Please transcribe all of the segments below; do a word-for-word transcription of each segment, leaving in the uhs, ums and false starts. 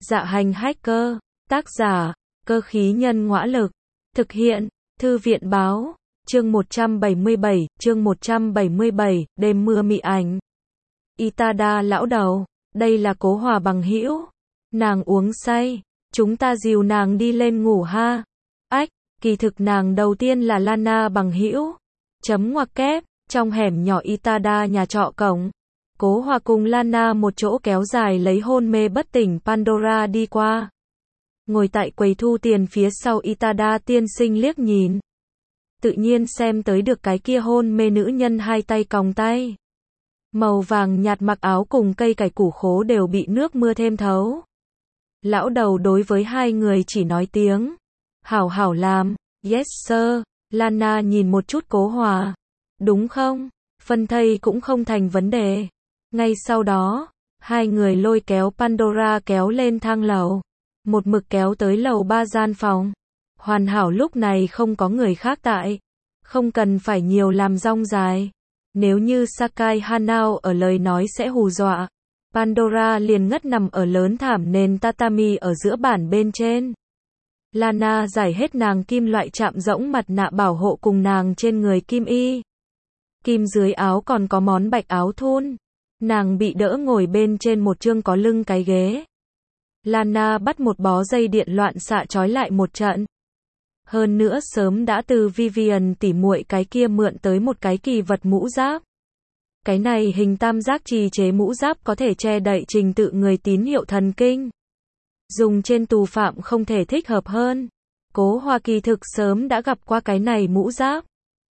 Dạ hành hacker, tác giả, cơ khí nhân ngõa lực, thực hiện, thư viện báo, chương một trăm bảy mươi bảy, chương một trăm bảy mươi bảy, đêm mưa mị ảnh. Itada lão đầu, đây là Cố Hòa bằng hữu. Nàng uống say, chúng ta dìu nàng đi lên ngủ ha. Ách, kỳ thực nàng đầu tiên là Lana bằng hữu. Chấm ngoặc kép, trong hẻm nhỏ Itada nhà trọ cổng. Cố Hòa cùng Lana một chỗ kéo dài lấy hôn mê bất tỉnh Pandora đi qua. Ngồi tại quầy thu tiền phía sau Itada tiên sinh liếc nhìn. Tự nhiên xem tới được cái kia hôn mê nữ nhân hai tay còng tay. Màu vàng nhạt mặc áo cùng cây cải củ khố đều bị nước mưa thêm thấu. Lão đầu đối với hai người chỉ nói tiếng. Hảo hảo làm, yes sir. Lana nhìn một chút Cố Hòa. Đúng không? Phân thây cũng không thành vấn đề. Ngay sau đó, hai người lôi kéo Pandora kéo lên thang lầu. Một mực kéo tới lầu ba gian phòng. Hoàn hảo lúc này không có người khác tại. Không cần phải nhiều làm rong dài. Nếu như Sakai Hanao ở lời nói sẽ hù dọa. Pandora liền ngất nằm ở lớn thảm nền tatami ở giữa bản bên trên. Lana giải hết nàng kim loại chạm rỗng mặt nạ bảo hộ cùng nàng trên người kim y. Kim dưới áo còn có món bạch áo thun. Nàng bị đỡ ngồi bên trên một chương có lưng cái ghế. Lana bắt một bó dây điện loạn xạ trói lại một trận. Hơn nữa sớm đã từ Vivian tỉ muội cái kia mượn tới một cái kỳ vật mũ giáp. Cái này hình tam giác trì chế mũ giáp có thể che đậy trình tự người tín hiệu thần kinh. Dùng trên tù phạm không thể thích hợp hơn. Cố Hòa kỳ thực sớm đã gặp qua cái này mũ giáp.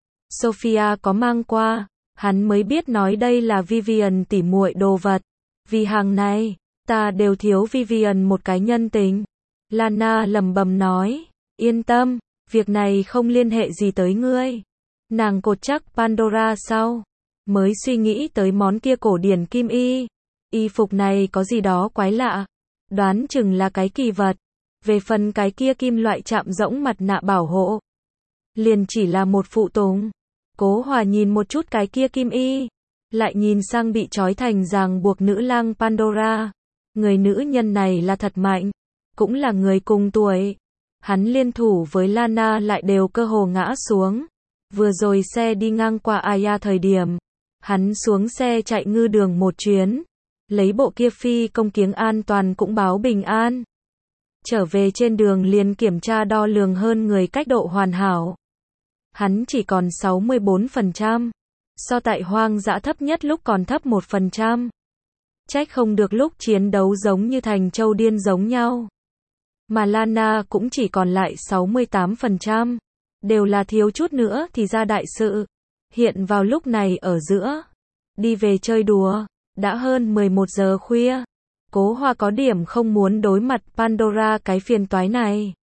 Sophia có mang qua, hắn mới biết nói đây là Vivian tỉ muội đồ vật. Vì hàng này, ta đều thiếu Vivian một cái nhân tình. Lana lẩm bẩm nói, yên tâm, việc này không liên hệ gì tới ngươi. Nàng cột chắc Pandora sau, mới suy nghĩ tới món kia cổ điển kim y. Y phục này có gì đó quái lạ, đoán chừng là cái kỳ vật. Về phần cái kia kim loại chạm rỗng mặt nạ bảo hộ, liền chỉ là một phụ tùng. Cố Hòa nhìn một chút cái kia kim y, lại nhìn sang bị trói thành ràng buộc nữ lang Pandora. Người nữ nhân này là thật mạnh, cũng là người cùng tuổi. Hắn liên thủ với Lana lại đều cơ hồ ngã xuống. Vừa rồi xe đi ngang qua Aya thời điểm, hắn xuống xe chạy ngư đường một chuyến, lấy bộ kia phi công kiếng an toàn cũng báo bình an. Trở về trên đường liền kiểm tra đo lường hơn người cách độ hoàn hảo. Hắn chỉ còn sáu mươi bốn phần trăm, so tại hoang dã thấp nhất lúc còn thấp một phần trăm. Trách không được lúc chiến đấu giống như thành trâu điên giống nhau. Mà Lana cũng chỉ còn lại sáu mươi tám phần trăm, đều là thiếu chút nữa thì ra đại sự. Hiện vào lúc này ở giữa, đi về chơi đùa, đã hơn mười một giờ khuya. Cố Hòa có điểm không muốn đối mặt Pandora cái phiền toái này.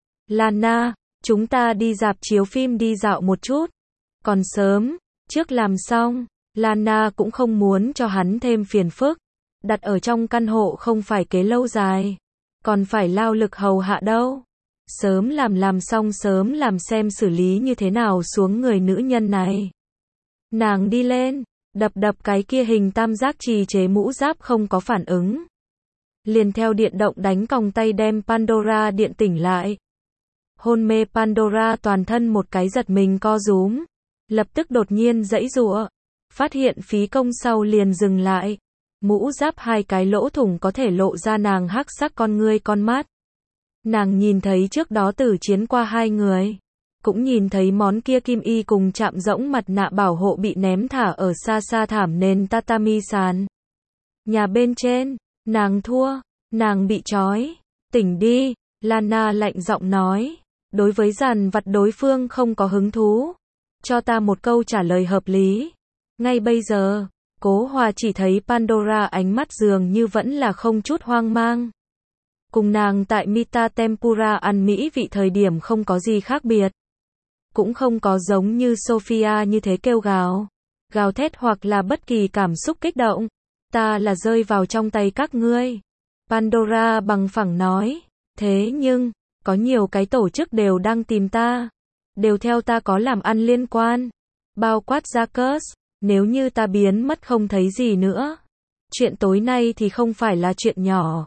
Lana, chúng ta đi rạp chiếu phim đi dạo một chút. Còn sớm, trước làm xong, Lana cũng không muốn cho hắn thêm phiền phức. Đặt ở trong căn hộ không phải kế lâu dài, còn phải lao lực hầu hạ đâu. Sớm làm làm xong sớm làm xem xử lý như thế nào xuống người nữ nhân này. Nàng đi lên, đập đập cái kia hình tam giác trì chế mũ giáp không có phản ứng. Liền theo điện động đánh còng tay đem Pandora điện tỉnh lại. Hôn mê Pandora toàn thân một cái giật mình co rúm. Lập tức đột nhiên giãy giụa. Phát hiện phí công sau liền dừng lại. Mũ giáp hai cái lỗ thủng có thể lộ ra nàng hắc sắc con ngươi con mắt. Nàng nhìn thấy trước đó tử chiến qua hai người. Cũng nhìn thấy món kia kim y cùng chạm rỗng mặt nạ bảo hộ bị ném thả ở xa xa thảm nền tatami sàn. Nhà bên trên, nàng thua, nàng bị trói. Tỉnh đi, Lana lạnh giọng nói. Đối với dàn vặt đối phương không có hứng thú. Cho ta một câu trả lời hợp lý. Ngay bây giờ, Cố Hòa chỉ thấy Pandora ánh mắt dường như vẫn là không chút hoang mang. Cùng nàng tại Mita Tempura ăn mỹ vị thời điểm không có gì khác biệt. Cũng không có giống như Sophia như thế kêu gào, gào thét hoặc là bất kỳ cảm xúc kích động. Ta là rơi vào trong tay các ngươi. Pandora bằng phẳng nói. Thế nhưng, có nhiều cái tổ chức đều đang tìm ta. Đều theo ta có làm ăn liên quan. Bao quát Jacques. Nếu như ta biến mất không thấy gì nữa. Chuyện tối nay thì không phải là chuyện nhỏ.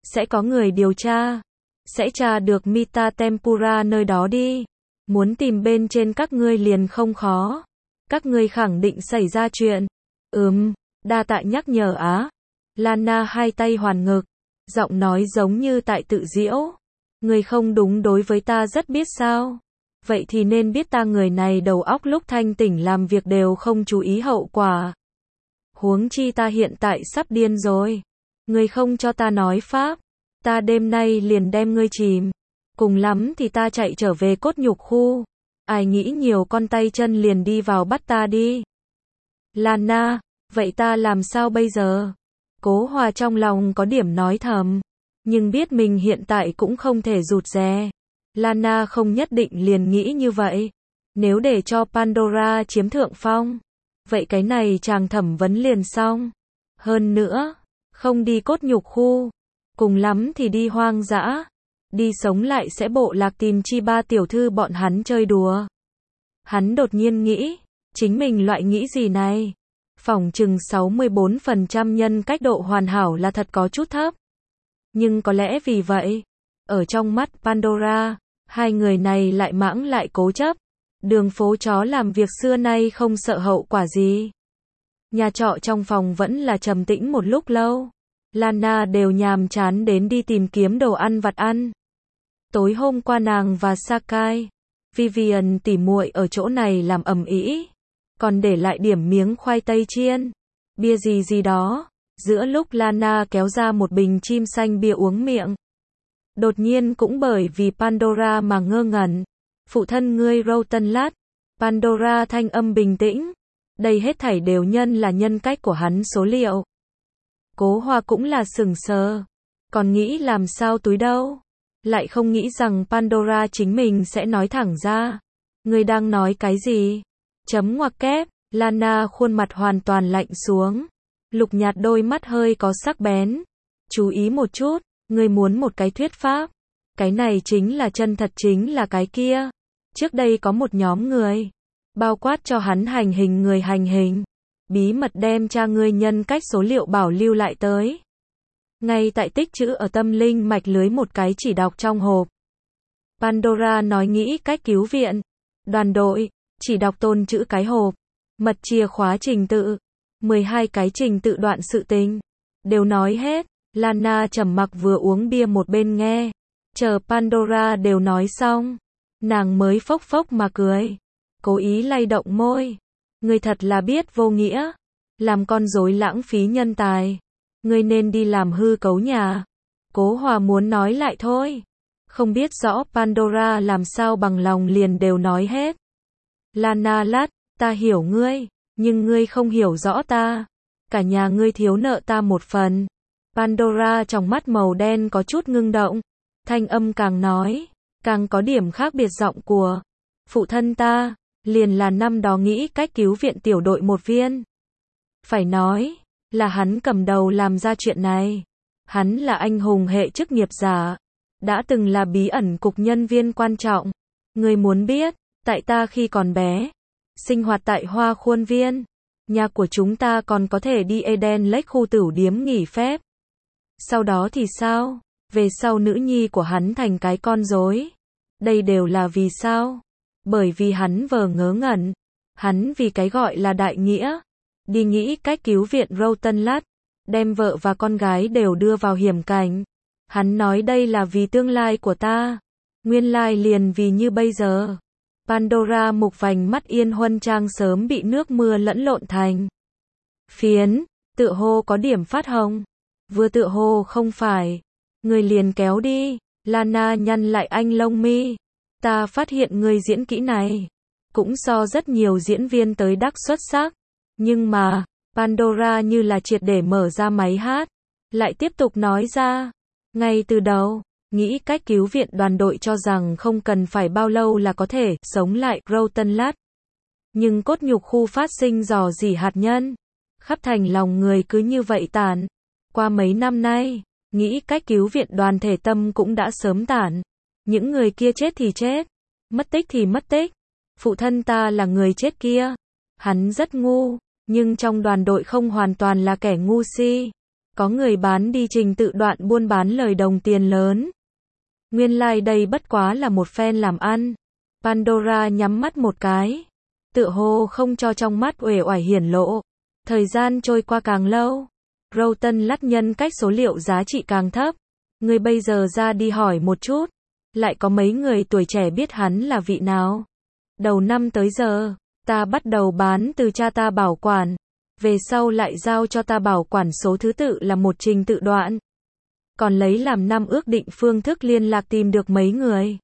sẽ có người điều tra, sẽ tra được Mita Tempura nơi đó đi. Muốn tìm bên trên các ngươi liền không khó. Các ngươi khẳng định xảy ra chuyện. Ừm, đa tạ nhắc nhở á. Lana hai tay hoàn ngực, giọng nói giống như tại tự giễu. Ngươi không đúng đối với ta rất biết sao. Vậy thì nên biết ta người này đầu óc lúc thanh tỉnh làm việc đều không chú ý hậu quả. Huống chi ta hiện tại sắp điên rồi. Ngươi không cho ta nói pháp, ta đêm nay liền đem ngươi chìm. Cùng lắm thì ta chạy trở về cốt nhục khu. Ai nghĩ nhiều con tay chân liền đi vào bắt ta đi. Lana, vậy ta làm sao bây giờ? Cố Hòa trong lòng có điểm nói thầm, nhưng biết mình hiện tại cũng không thể rụt rè. Lana không nhất định liền nghĩ như vậy. Nếu để cho Pandora chiếm thượng phong, vậy cái này chàng thẩm vấn liền xong. Hơn nữa, không đi cốt nhục khu, cùng lắm thì đi hoang dã. Đi sống lại sẽ bộ lạc tìm chi ba tiểu thư bọn hắn chơi đùa. Hắn đột nhiên nghĩ, chính mình loại nghĩ gì này? Phỏng chừng sáu mươi bốn phần trăm nhân cách độ hoàn hảo là thật có chút thấp. Nhưng có lẽ vì vậy, ở trong mắt Pandora, hai người này lại mãng lại cố chấp. Đường phố chó làm việc xưa nay không sợ hậu quả gì. Nhà trọ trong phòng vẫn là trầm tĩnh một lúc lâu. Lana đều nhàm chán đến đi tìm kiếm đồ ăn vặt ăn. Tối hôm qua nàng và Sakai, Vivian tỉ muội ở chỗ này làm ầm ĩ, còn để lại điểm miếng khoai tây chiên, bia gì gì đó. Giữa lúc Lana kéo ra một bình chim xanh bia uống miệng, đột nhiên cũng bởi vì Pandora mà ngơ ngẩn. Phụ thân ngươi Rotenlat. Pandora thanh âm bình tĩnh. Đây hết thảy đều nhân là nhân cách của hắn số liệu. Cố Hòa cũng là sừng sờ. Còn nghĩ làm sao túi đâu. Lại không nghĩ rằng Pandora chính mình sẽ nói thẳng ra. Ngươi đang nói cái gì? Chấm ngoặc kép. Lana khuôn mặt hoàn toàn lạnh xuống. Lục nhạt đôi mắt hơi có sắc bén. Chú ý một chút, ngươi muốn một cái thuyết pháp. Cái này chính là chân thật chính là cái kia. Trước đây có một nhóm người, bao quát cho hắn hành hình người hành hình, bí mật đem cha ngươi nhân cách số liệu bảo lưu lại tới. Ngay tại tích trữ ở tâm linh mạch lưới một cái chỉ đọc trong hộp. Pandora nói nghĩ cách cứu viện. Đoàn đội, chỉ đọc tôn chữ cái hộp. Mật chìa khóa trình tự. mười hai cái trình tự đoạn sự tình. Đều nói hết. Lana trầm mặc vừa uống bia một bên nghe. Chờ Pandora đều nói xong. Nàng mới phốc phốc mà cười. Cố ý lay động môi. Ngươi thật là biết vô nghĩa. Làm con rối lãng phí nhân tài. Ngươi nên đi làm hư cấu nhà. Cố Hòa muốn nói lại thôi. Không biết rõ Pandora làm sao bằng lòng liền đều nói hết. Lana lát, ta hiểu ngươi, nhưng ngươi không hiểu rõ ta. Cả nhà ngươi thiếu nợ ta một phần. Pandora trong mắt màu đen có chút ngưng động. Thanh âm càng nói, càng có điểm khác biệt giọng của phụ thân ta, liền là năm đó nghĩ cách cứu viện tiểu đội một viên. Phải nói, là hắn cầm đầu làm ra chuyện này. Hắn là anh hùng hệ chức nghiệp giả, đã từng là bí ẩn cục nhân viên quan trọng. Ngươi muốn biết, tại ta khi còn bé, sinh hoạt tại Hoa Khuôn Viên, nhà của chúng ta còn có thể đi Eden Lake khu tửu điếm nghỉ phép. Sau đó thì sao? Về sau nữ nhi của hắn thành cái con rối. Đây đều là vì sao? Bởi vì hắn vờ ngớ ngẩn. Hắn vì cái gọi là đại nghĩa. Đi nghĩ cách cứu viện Rotenlat. Đem vợ và con gái đều đưa vào hiểm cảnh. Hắn nói đây là vì tương lai của ta. Nguyên lai liền vì như bây giờ. Pandora mục vành mắt yên huân trang sớm bị nước mưa lẫn lộn thành phiến. Tựa hồ có điểm phát hồng. Vừa tựa hồ không phải. Người liền kéo đi. Lana nhăn lại anh lông mi. Ta phát hiện người diễn kỹ này cũng so rất nhiều diễn viên tới đắc xuất sắc. Nhưng mà, Pandora như là triệt để mở ra máy hát. Lại tiếp tục nói ra. Ngay từ đầu, nghĩ cách cứu viện đoàn đội cho rằng không cần phải bao lâu là có thể sống lại Rotenlat. Nhưng cốt nhục khu phát sinh rò rỉ hạt nhân. Khắp thành lòng người cứ như vậy tàn. Qua mấy năm nay, nghĩ cách cứu viện đoàn thể tâm cũng đã sớm tản. Những người kia chết thì chết, mất tích thì mất tích. Phụ thân ta là người chết kia. Hắn rất ngu, nhưng trong đoàn đội không hoàn toàn là kẻ ngu si. Có người bán đi trình tự đoạn buôn bán lời đồng tiền lớn. Nguyên lai like đây bất quá là một phen làm ăn. Pandora nhắm mắt một cái. Tựa hồ không cho trong mắt uể oải hiển lộ. Thời gian trôi qua càng lâu. Rowton Lắt nhân cách số liệu giá trị càng thấp. Người bây giờ ra đi hỏi một chút. Lại có mấy người tuổi trẻ biết hắn là vị nào. Đầu năm tới giờ, ta bắt đầu bán từ cha ta bảo quản. Về sau lại giao cho ta bảo quản số thứ tự là một trình tự đoạn. Còn lấy làm năm ước định phương thức liên lạc tìm được mấy người.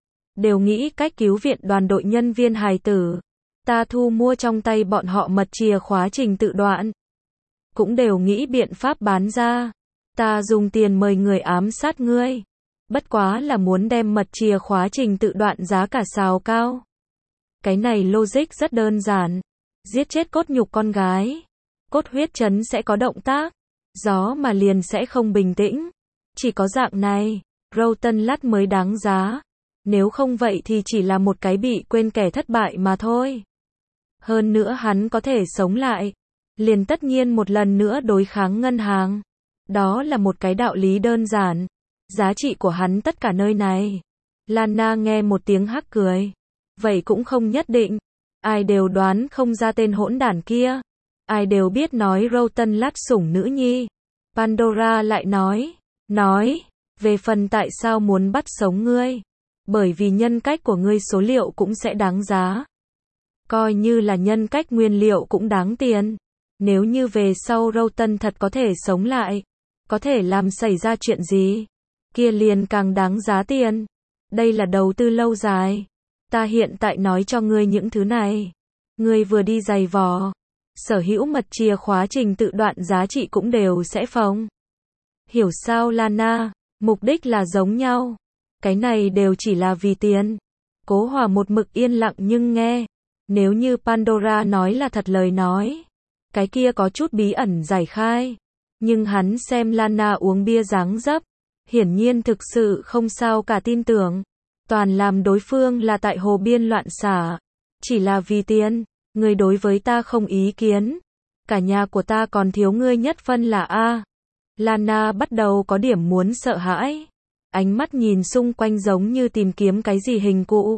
Đều nghĩ cách cứu viện đoàn đội nhân viên hài tử. Ta thu mua trong tay bọn họ mật chìa khóa trình tự đoạn. Cũng đều nghĩ biện pháp bán ra. Ta dùng tiền mời người ám sát ngươi. Bất quá là muốn đem mật chìa khóa trình tự đoạn giá cả xào cao. Cái này logic rất đơn giản. Giết chết cốt nhục con gái. Cốt huyết chấn sẽ có động tác. Gió mà liền sẽ không bình tĩnh. Chỉ có dạng này, Rowton Lắt mới đáng giá. Nếu không vậy thì chỉ là một cái bị quên kẻ thất bại mà thôi. Hơn nữa hắn có thể sống lại. Liền tất nhiên một lần nữa đối kháng ngân hàng. Đó là một cái đạo lý đơn giản. Giá trị của hắn tất cả nơi này. Lana nghe một tiếng hắc cười. Vậy cũng không nhất định. Ai đều đoán không ra tên hỗn đản kia. Ai đều biết nói Rowton Lắt sủng nữ nhi. Pandora lại nói. Nói. Về phần tại sao muốn bắt sống ngươi. Bởi vì nhân cách của ngươi số liệu cũng sẽ đáng giá. Coi như là nhân cách nguyên liệu cũng đáng tiền. Nếu như về sau Rowton thật có thể sống lại. Có thể làm xảy ra chuyện gì. Kia liền càng đáng giá tiền. Đây là đầu tư lâu dài. Ta hiện tại nói cho ngươi những thứ này. Ngươi vừa đi giày vò. Sở hữu mật chìa khóa trình tự đoạn giá trị cũng đều sẽ phóng. Hiểu sao Lana? Mục đích là giống nhau. Cái này đều chỉ là vì tiền. Cố Hòa một mực yên lặng nhưng nghe. Nếu như Pandora nói là thật lời nói. Cái kia có chút bí ẩn giải khai. Nhưng hắn xem Lana uống bia dáng dấp. Hiển nhiên thực sự không sao cả tin tưởng. Toàn làm đối phương là tại hồ biên loạn xả. Chỉ là vì tiền. Ngươi đối với ta không ý kiến. Cả nhà của ta còn thiếu ngươi nhất phân là A. Lana bắt đầu có điểm muốn sợ hãi. Ánh mắt nhìn xung quanh giống như tìm kiếm cái gì hình cụ.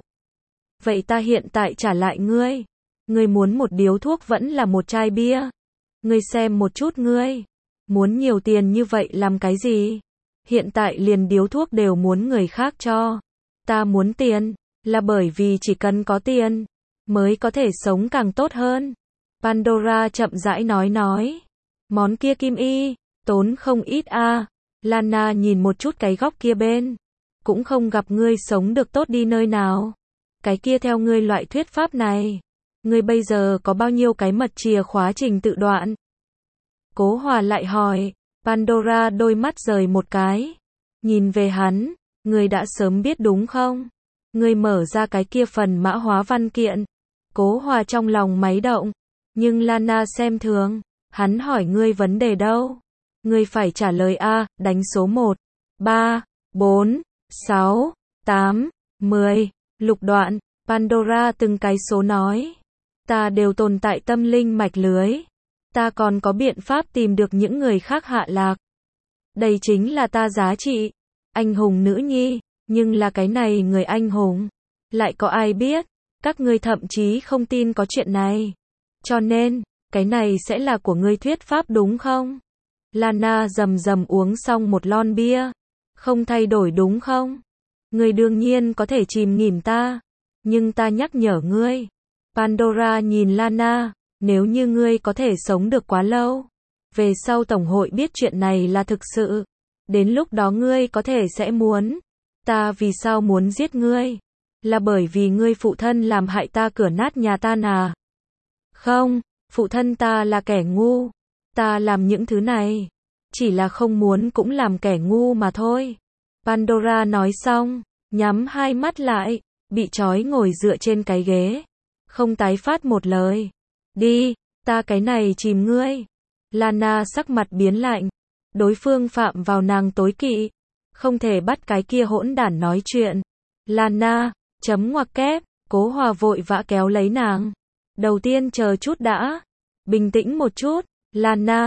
Vậy ta hiện tại trả lại ngươi. Ngươi muốn một điếu thuốc vẫn là một chai bia. Ngươi xem một chút ngươi. Muốn nhiều tiền như vậy làm cái gì? Hiện tại liền điếu thuốc đều muốn người khác cho. Ta muốn tiền. Là bởi vì chỉ cần có tiền. Mới có thể sống càng tốt hơn. Pandora chậm rãi nói nói. Món kia kim y. Tốn không ít a. À. Lana nhìn một chút cái góc kia bên. Cũng không gặp ngươi sống được tốt đi nơi nào. Cái kia theo ngươi loại thuyết pháp này. Ngươi bây giờ có bao nhiêu cái mật chìa khóa trình tự đoạn? Cố Hòa lại hỏi. Pandora đôi mắt rời một cái. Nhìn về hắn. Ngươi đã sớm biết đúng không? Ngươi mở ra cái kia phần mã hóa văn kiện. Cố Hòa trong lòng máy động. Nhưng Lana xem thường. Hắn hỏi ngươi vấn đề đâu? Ngươi phải trả lời A, đánh số một, ba, bốn, sáu, tám, mười, lục đoạn. Pandora từng cái số nói. Ta đều tồn tại tâm linh mạch lưới. Ta còn có biện pháp tìm được những người khác hạ lạc. Đây chính là ta giá trị. Anh hùng nữ nhi. Nhưng là cái này người anh hùng. Lại có ai biết. Các ngươi thậm chí không tin có chuyện này. Cho nên, cái này sẽ là của ngươi thuyết pháp đúng không? Lana rầm rầm uống xong một lon bia. Không thay đổi đúng không? Ngươi đương nhiên có thể chìm nghỉm ta. Nhưng ta nhắc nhở ngươi. Pandora nhìn Lana. Nếu như ngươi có thể sống được quá lâu. Về sau Tổng hội biết chuyện này là thực sự. Đến lúc đó ngươi có thể sẽ muốn. Ta vì sao muốn giết ngươi? Là bởi vì ngươi phụ thân làm hại ta cửa nát nhà ta à? Không, phụ thân ta là kẻ ngu. Ta làm những thứ này. Chỉ là không muốn cũng làm kẻ ngu mà thôi. Pandora nói xong. Nhắm hai mắt lại. Bị trói ngồi dựa trên cái ghế. Không tái phát một lời. Đi, ta cái này chìm ngươi. Lana sắc mặt biến lạnh. Đối phương phạm vào nàng tối kỵ. Không thể bắt cái kia hỗn đản nói chuyện. Lana, chấm ngoặc kép. Cố Hòa vội vã kéo lấy nàng. Đầu tiên chờ chút đã. Bình tĩnh một chút. Lana,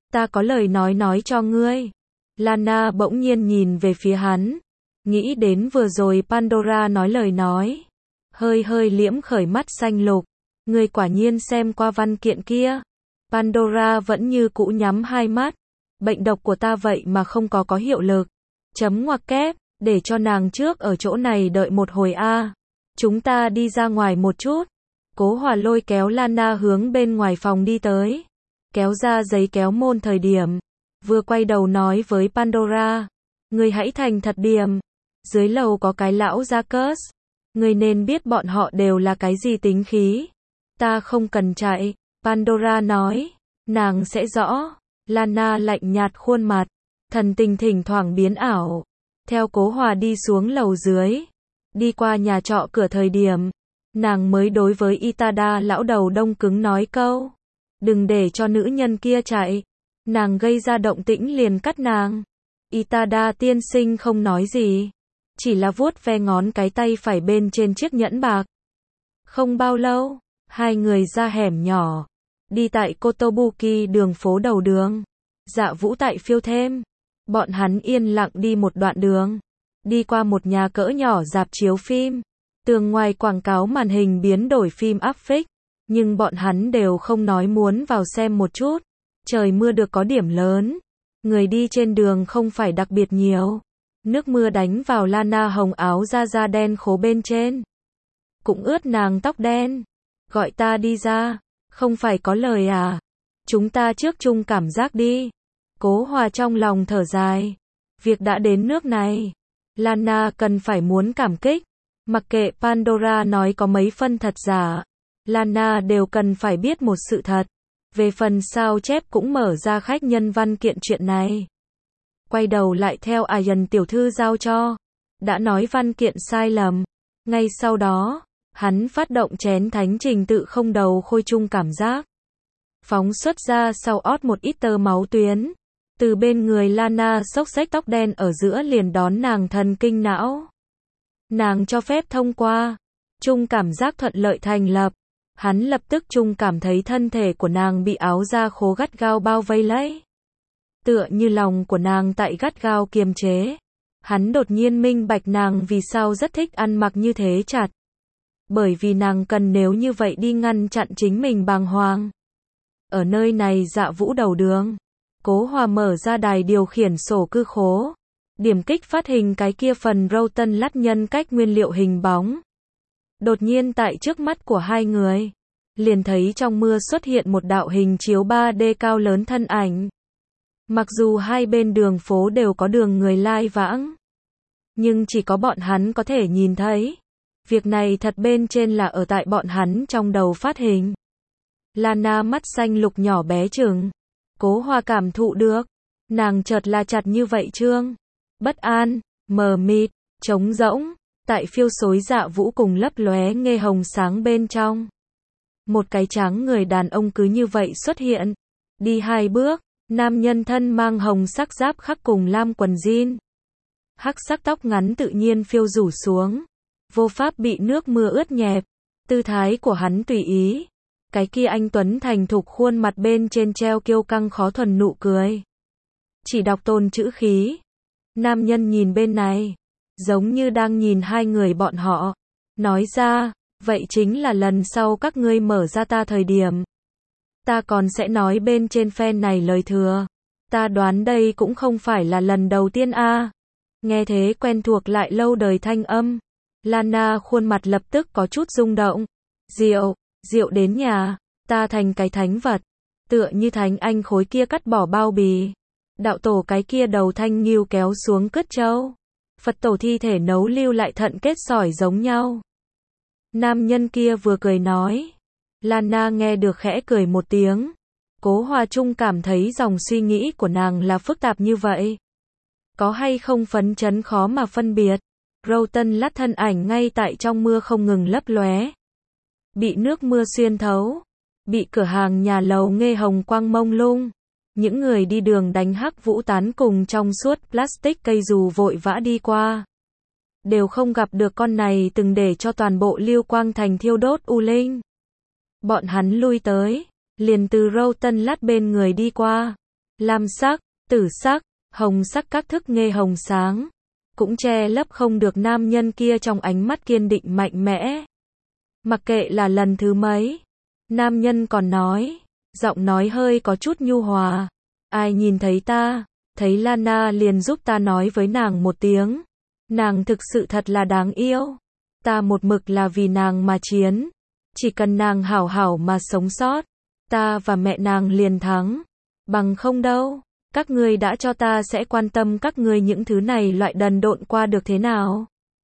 Ta có lời nói nói cho ngươi. Lana bỗng nhiên nhìn về phía hắn. Nghĩ đến vừa rồi Pandora nói lời nói. Hơi hơi liễm khởi mắt xanh lục. Ngươi quả nhiên xem qua văn kiện kia. Pandora vẫn như cũ nhắm hai mắt. Bệnh độc của ta vậy mà không có có hiệu lực. Chấm ngoặc kép, để cho nàng trước ở chỗ này đợi một hồi a. Chúng ta đi ra ngoài một chút. Cố Hòa lôi kéo Lana hướng bên ngoài phòng đi tới. Kéo ra giấy kéo môn thời điểm. Vừa quay đầu nói với Pandora. Ngươi hãy thành thật điểm. Dưới lầu có cái lão Jacques. Ngươi nên biết bọn họ đều là cái gì tính khí. Ta không cần chạy. Pandora nói. Nàng sẽ rõ. Lana lạnh nhạt khuôn mặt. Thần tình thỉnh thoảng biến ảo. Theo Cố Hòa đi xuống lầu dưới. Đi qua nhà trọ cửa thời điểm. Nàng mới đối với Itada lão đầu đông cứng nói câu. Đừng để cho nữ nhân kia chạy. Nàng gây ra động tĩnh liền cắt nàng. Itada tiên sinh không nói gì. Chỉ là vuốt ve ngón cái tay phải bên trên chiếc nhẫn bạc. Không bao lâu, hai người ra hẻm nhỏ. Đi tại Kotobuki đường phố đầu đường. Dạ Vũ tại phiêu thêm. Bọn hắn yên lặng đi một đoạn đường. Đi qua một nhà cỡ nhỏ rạp chiếu phim. Tường ngoài quảng cáo màn hình biến đổi phim áp phích. Nhưng bọn hắn đều không nói muốn vào xem một chút. Trời mưa được có điểm lớn. Người đi trên đường không phải đặc biệt nhiều. Nước mưa đánh vào Lana hồng áo da da đen khố bên trên. Cũng ướt nàng tóc đen. Gọi ta đi ra. Không phải có lời à. Chúng ta trước chung cảm giác đi. Cố Hòa trong lòng thở dài. Việc đã đến nước này. Lana cần phải muốn cảm kích. Mặc kệ Pandora nói có mấy phân thật giả. Lana đều cần phải biết một sự thật. Về phần sao chép cũng mở ra khách nhân văn kiện chuyện này. Quay đầu lại theo Ayan tiểu thư giao cho. Đã nói văn kiện sai lầm. Ngay sau đó, hắn phát động chén thánh trình tự không đầu khôi chung cảm giác. Phóng xuất ra sau ót một ít tơ máu tuyến. Từ bên người Lana xốc xếch tóc đen ở giữa liền đón nàng thần kinh não. Nàng cho phép thông qua. Chung cảm giác thuận lợi thành lập. Hắn lập tức chung cảm thấy thân thể của nàng bị áo da khố gắt gao bao vây lấy. Tựa như lòng của nàng tại gắt gao kiềm chế. Hắn đột nhiên minh bạch nàng vì sao rất thích ăn mặc như thế chặt. Bởi vì nàng cần nếu như vậy đi ngăn chặn chính mình bàng hoàng. Ở nơi này Dạ Vũ đầu đường. Cố Hòa mở ra đài điều khiển sổ cư khố. Điểm kích phát hình cái kia phần râu tân lát nhân cách nguyên liệu hình bóng. Đột nhiên tại trước mắt của hai người. Liền thấy trong mưa xuất hiện một đạo hình chiếu ba D cao lớn thân ảnh. Mặc dù hai bên đường phố đều có đường người lai vãng. Nhưng chỉ có bọn hắn có thể nhìn thấy. Việc này thật bên trên là ở tại bọn hắn trong đầu phát hình. Lana mắt xanh lục nhỏ bé chừng. Cố Hòa cảm thụ được. Nàng chợt là chặt như vậy trương. Bất an, mờ mịt, trống rỗng. Tại phiêu xối Dạ Vũ cùng lấp lóe nghe hồng sáng bên trong. Một cái trắng người đàn ông cứ như vậy xuất hiện. Đi hai bước. Nam nhân thân mang hồng sắc giáp khắc cùng lam quần jean. Hắc sắc tóc ngắn tự nhiên phiêu rủ xuống. Vô pháp bị nước mưa ướt nhẹp. Tư thái của hắn tùy ý. Cái kia anh tuấn thành thục khuôn mặt bên trên treo kiêu căng khó thuần nụ cười. Chỉ đọc tôn chữ khí. Nam nhân nhìn bên này. Giống như đang nhìn hai người bọn họ. Nói ra, vậy chính là lần sau các ngươi mở ra ta thời điểm. Ta còn sẽ nói bên trên fan này lời thừa. Ta đoán đây cũng không phải là lần đầu tiên a. À. Nghe thế quen thuộc lại lâu đời thanh âm. Lana khuôn mặt lập tức có chút rung động. Rượu, rượu đến nhà, ta thành cái thánh vật. Tựa như thánh anh khối kia cắt bỏ bao bì. Đạo tổ cái kia đầu thanh nghiêu kéo xuống cất châu. Phật tổ thi thể nấu lưu lại thận kết sỏi giống nhau. Nam nhân kia vừa cười nói. Lana nghe được khẽ cười một tiếng. Cố Hòa Trung cảm thấy dòng suy nghĩ của nàng là phức tạp như vậy. Có hay không phấn chấn khó mà phân biệt. Râu tân lát thân ảnh ngay tại trong mưa không ngừng lấp lóe. Bị nước mưa xuyên thấu. Bị cửa hàng nhà lầu nghe hồng quang mông lung. Những người đi đường đánh hắc vũ tán cùng trong suốt plastic cây dù vội vã đi qua. Đều không gặp được con này từng để cho toàn bộ Lưu Quang Thành thiêu đốt u linh. Bọn hắn lui tới, liền từ râu tân lát bên người đi qua. lam sắc, tử sắc, hồng sắc các thức nghê hồng sáng, cũng che lấp không được nam nhân kia trong ánh mắt kiên định mạnh mẽ. Mặc kệ là lần thứ mấy, nam nhân còn nói, giọng nói hơi có chút nhu hòa, ai nhìn thấy ta, thấy Lana liền giúp ta nói với nàng một tiếng, nàng thực sự thật là đáng yêu, ta một mực là vì nàng mà chiến, chỉ cần nàng hảo hảo mà sống sót, ta và mẹ nàng liền thắng, bằng không đâu, các ngươi đã cho ta sẽ quan tâm các ngươi những thứ này loại đần độn qua được thế nào.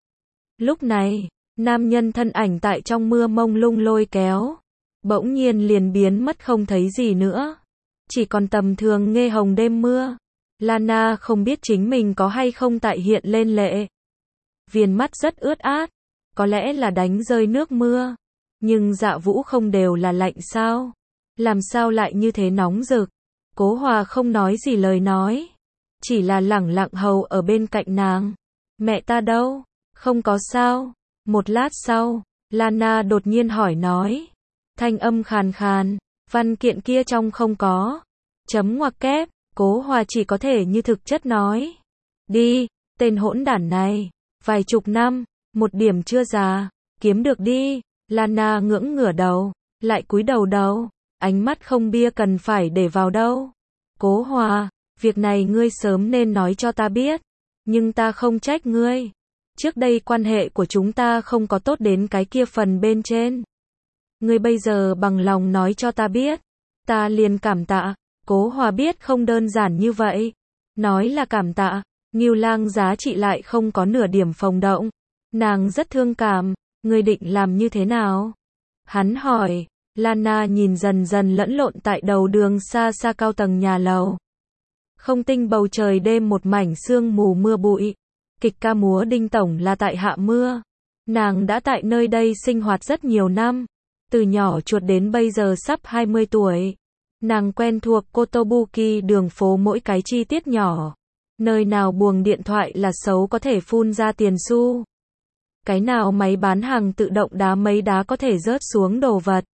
Lúc này, nam nhân thân ảnh tại trong mưa mông lung lôi kéo, bỗng nhiên liền biến mất không thấy gì nữa, chỉ còn tầm thường nghê hồng đêm mưa. Lana không biết chính mình có hay không tại hiện lên lệ. Viền mắt rất ướt át, có lẽ là đánh rơi nước mưa, nhưng Dạ Vũ không đều là lạnh sao? Làm sao lại như thế nóng rực? Cố Hòa không nói gì lời nói, chỉ là lẳng lặng hầu ở bên cạnh nàng. Mẹ ta đâu? Không có sao. Một lát sau, Lana đột nhiên hỏi nói, thanh âm khàn khàn, văn kiện kia trong không có. Chấm ngoặc kép, Cố Hòa chỉ có thể như thực chất nói. Đi, tên hỗn đản này, vài chục năm, một điểm chưa già, kiếm được đi. Lana ngưỡng ngửa đầu, lại cúi đầu đầu, ánh mắt không bia cần phải để vào đâu. Cố Hòa, việc này ngươi sớm nên nói cho ta biết, nhưng ta không trách ngươi. Trước đây quan hệ của chúng ta không có tốt đến cái kia phần bên trên. Ngươi bây giờ bằng lòng nói cho ta biết, ta liền cảm tạ. Cố Hòa biết không đơn giản như vậy. Nói là cảm tạ, Ngưu Lang giá trị lại không có nửa điểm phồng động. Nàng rất thương cảm, ngươi định làm như thế nào? Hắn hỏi. Lana nhìn dần dần lẫn lộn tại đầu đường xa xa cao tầng nhà lầu. Không tinh bầu trời đêm một mảnh sương mù mưa bụi. Kịch ca múa đinh tổng là tại hạ mưa. Nàng đã tại nơi đây sinh hoạt rất nhiều năm. Từ nhỏ chuột đến bây giờ sắp hai mươi tuổi. Nàng quen thuộc Kotobuki đường phố mỗi cái chi tiết nhỏ. Nơi nào buồng điện thoại là xấu có thể phun ra tiền xu. Cái nào máy bán hàng tự động đá mấy đá có thể rớt xuống đồ vật.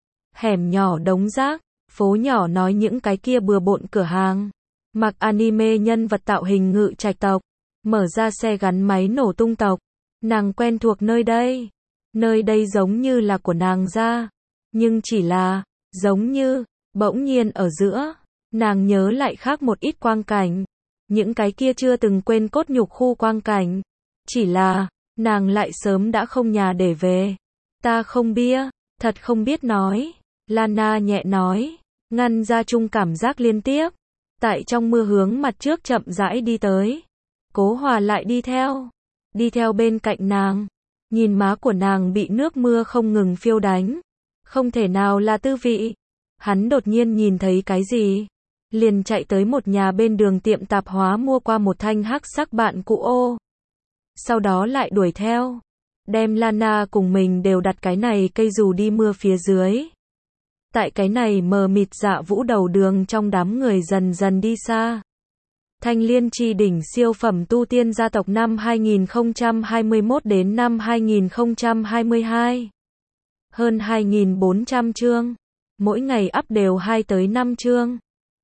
Hẻm nhỏ đống rác, phố nhỏ nói những cái kia bừa bộn cửa hàng. Mặc anime nhân vật tạo hình ngự trạch tộc. Mở ra xe gắn máy nổ tung tộc. Nàng quen thuộc nơi đây. Nơi đây giống như là của nàng ra. Nhưng chỉ là, giống như, bỗng nhiên ở giữa, nàng nhớ lại khác một ít quang cảnh. Những cái kia chưa từng quên cốt nhục khu quang cảnh. Chỉ là, nàng lại sớm đã không nhà để về. Ta không bia, thật không biết nói. Lana nhẹ nói, ngăn ra chung cảm giác liên tiếp. Tại trong mưa hướng mặt trước chậm rãi đi tới. Cố Hòa lại đi theo. Đi theo bên cạnh nàng. Nhìn má của nàng bị nước mưa không ngừng phiêu đánh. Không thể nào là tư vị. Hắn đột nhiên nhìn thấy cái gì. Liền chạy tới một nhà bên đường tiệm tạp hóa mua qua một thanh hắc sắc bạn cũ ô. Sau đó lại đuổi theo. Đem Lana cùng mình đều đặt cái này cây dù đi mưa phía dưới. Tại cái này mờ mịt Dạ Vũ đầu đường trong đám người dần dần đi xa. Thanh Liên Chi đỉnh siêu phẩm tu tiên gia tộc năm hai nghìn không trăm hai mươi mốt đến năm hai nghìn không trăm hai mươi hai. Hơn hai nghìn bốn trăm chương. Mỗi ngày up đều hai tới năm chương.